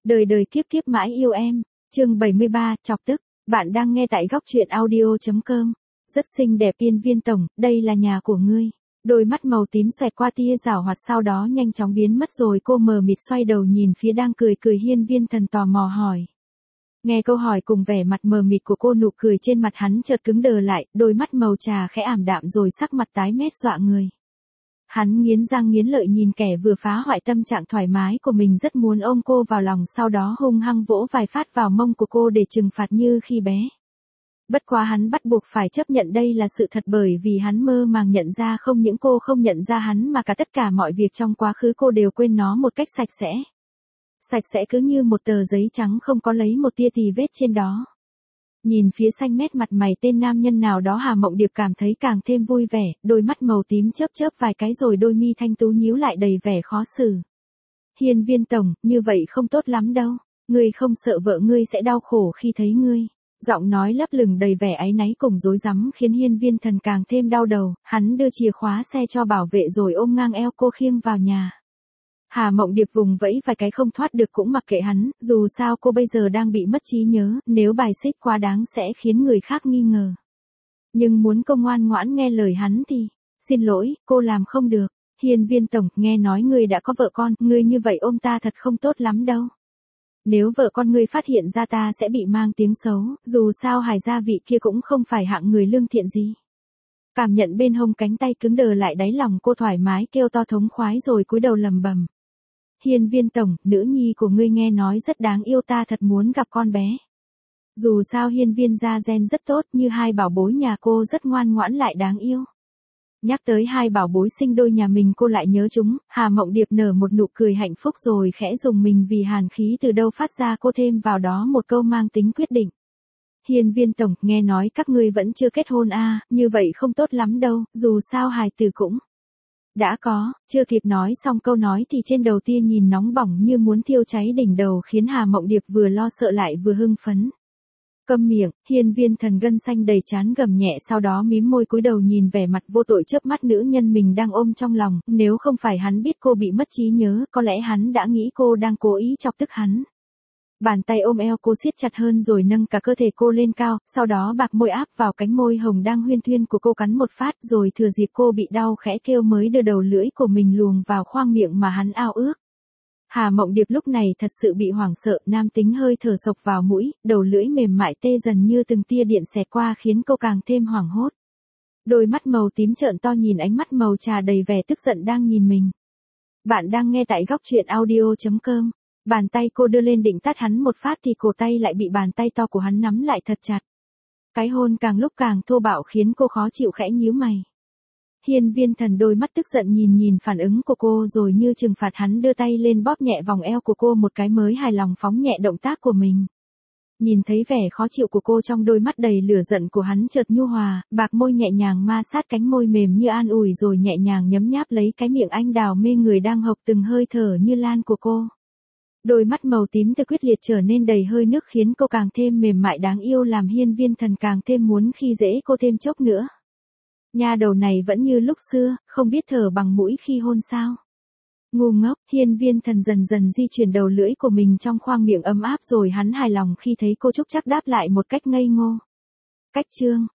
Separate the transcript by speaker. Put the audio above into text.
Speaker 1: Đời đời kiếp kiếp mãi yêu em. Chương 73, chọc tức. Bạn đang nghe tại góc truyện audio.com. Rất xinh đẹp Hiên Viên tổng, đây là nhà của ngươi. Đôi mắt màu tím xoẹt qua tia giảo hoạt, sau đó nhanh chóng biến mất rồi cô mờ mịt xoay đầu nhìn phía đang cười Hiên Viên Thần, tò mò hỏi. Nghe câu hỏi cùng vẻ mặt mờ mịt của cô, nụ cười trên mặt hắn chợt cứng đờ lại, đôi mắt màu trà khẽ ảm đạm rồi sắc mặt tái mét dọa người. Hắn nghiến răng nghiến lợi nhìn kẻ vừa phá hoại tâm trạng thoải mái của mình, rất muốn ôm cô vào lòng, sau đó hung hăng vỗ vài phát vào mông của cô để trừng phạt như khi bé. Bất quá hắn bắt buộc phải chấp nhận đây là sự thật, bởi vì hắn mơ màng nhận ra không những cô không nhận ra hắn mà cả tất cả mọi việc trong quá khứ cô đều quên nó một cách sạch sẽ. Sạch sẽ cứ như một tờ giấy trắng, không có lấy một tia tì vết trên đó. Nhìn phía xanh mét mặt mày tên nam nhân nào đó, Hà Mộng Điệp cảm thấy càng thêm vui vẻ, đôi mắt màu tím chớp chớp vài cái rồi đôi mi thanh tú nhíu lại đầy vẻ khó xử. Hiên Viên tổng, như vậy không tốt lắm đâu. Ngươi không sợ vợ ngươi sẽ đau khổ khi thấy ngươi. Giọng nói lấp lửng đầy vẻ áy náy cùng rối rắm khiến Hiên Viên Thần càng thêm đau đầu. Hắn đưa chìa khóa xe cho bảo vệ rồi ôm ngang eo cô khiêng vào nhà. Hà Mộng Điệp vùng vẫy vài cái không thoát được cũng mặc kệ hắn, dù sao cô bây giờ đang bị mất trí nhớ, nếu bài xích quá đáng sẽ khiến người khác nghi ngờ. Nhưng muốn cô ngoan ngoãn nghe lời hắn thì, xin lỗi, cô làm không được. Hiên Viên tổng, nghe nói ngươi đã có vợ con, ngươi như vậy ôm ta thật không tốt lắm đâu. Nếu vợ con ngươi phát hiện ra ta sẽ bị mang tiếng xấu, dù sao Hải gia vị kia cũng không phải hạng người lương thiện gì. Cảm nhận bên hông cánh tay cứng đờ lại, đáy lòng cô thoải mái kêu to thống khoái rồi cúi đầu lẩm bẩm. Hiên Viên tổng, nữ nhi của ngươi nghe nói rất đáng yêu, ta thật muốn gặp con bé. Dù sao Hiên Viên gia gen rất tốt, như hai bảo bối nhà cô rất ngoan ngoãn lại đáng yêu. Nhắc tới hai bảo bối sinh đôi nhà mình cô lại nhớ chúng, Hà Mộng Điệp nở một nụ cười hạnh phúc rồi khẽ rùng mình vì hàn khí từ đâu phát ra, cô thêm vào đó một câu mang tính quyết định. Hiên Viên tổng, nghe nói các ngươi vẫn chưa kết hôn à, như vậy không tốt lắm đâu, dù sao hài tử cũng đã có. Chưa kịp nói xong câu nói thì trên đầu tia nhìn nóng bỏng như muốn thiêu cháy đỉnh đầu, khiến Hà Mộng Điệp vừa lo sợ lại vừa hưng phấn. Câm miệng. Hiên Viên Thần gân xanh đầy trán gầm nhẹ, sau đó mím môi cúi đầu nhìn vẻ mặt vô tội chớp mắt nữ nhân mình đang ôm trong lòng, nếu không phải hắn biết cô bị mất trí nhớ, có lẽ hắn đã nghĩ cô đang cố ý chọc tức hắn. Bàn tay ôm eo cô siết chặt hơn rồi nâng cả cơ thể cô lên cao, sau đó bạc môi áp vào cánh môi hồng đang huyên thuyên của cô cắn một phát, rồi thừa dịp cô bị đau khẽ kêu mới đưa đầu lưỡi của mình luồng vào khoang miệng mà hắn ao ước. Hà Mộng Điệp lúc này thật sự bị hoảng sợ, nam tính hơi thở sộc vào mũi, đầu lưỡi mềm mại tê dần như từng tia điện xẹt qua khiến cô càng thêm hoảng hốt. Đôi mắt màu tím trợn to nhìn ánh mắt màu trà đầy vẻ tức giận đang nhìn mình. Bạn đang nghe tại góc truyện audio.com. Bàn tay cô đưa lên định tát hắn một phát thì cổ tay lại bị bàn tay to của hắn nắm lại thật chặt. Cái hôn càng lúc càng thô bạo khiến cô khó chịu, khẽ nhíu mày. Hiên Viên Thần đôi mắt tức giận nhìn phản ứng của cô rồi như trừng phạt hắn đưa tay lên bóp nhẹ vòng eo của cô một cái mới hài lòng phóng nhẹ động tác của mình. Nhìn thấy vẻ khó chịu của cô, trong đôi mắt đầy lửa giận của hắn chợt nhu hòa, bạc môi nhẹ nhàng ma sát cánh môi mềm như an ủi rồi nhẹ nhàng nhấm nháp lấy cái miệng anh đào mê người đang hộc từng hơi thở như lan của cô. Đôi mắt màu tím từ quyết liệt trở nên đầy hơi nước khiến cô càng thêm mềm mại đáng yêu, làm Hiên Viên Thần càng thêm muốn khi dễ cô thêm chốc nữa. Nha đầu này vẫn như lúc xưa, không biết thở bằng mũi khi hôn sao. Ngu ngốc. Hiên Viên Thần dần dần di chuyển đầu lưỡi của mình trong khoang miệng ấm áp rồi hắn hài lòng khi thấy cô chúc chắc đáp lại một cách ngây ngô. Cách chương.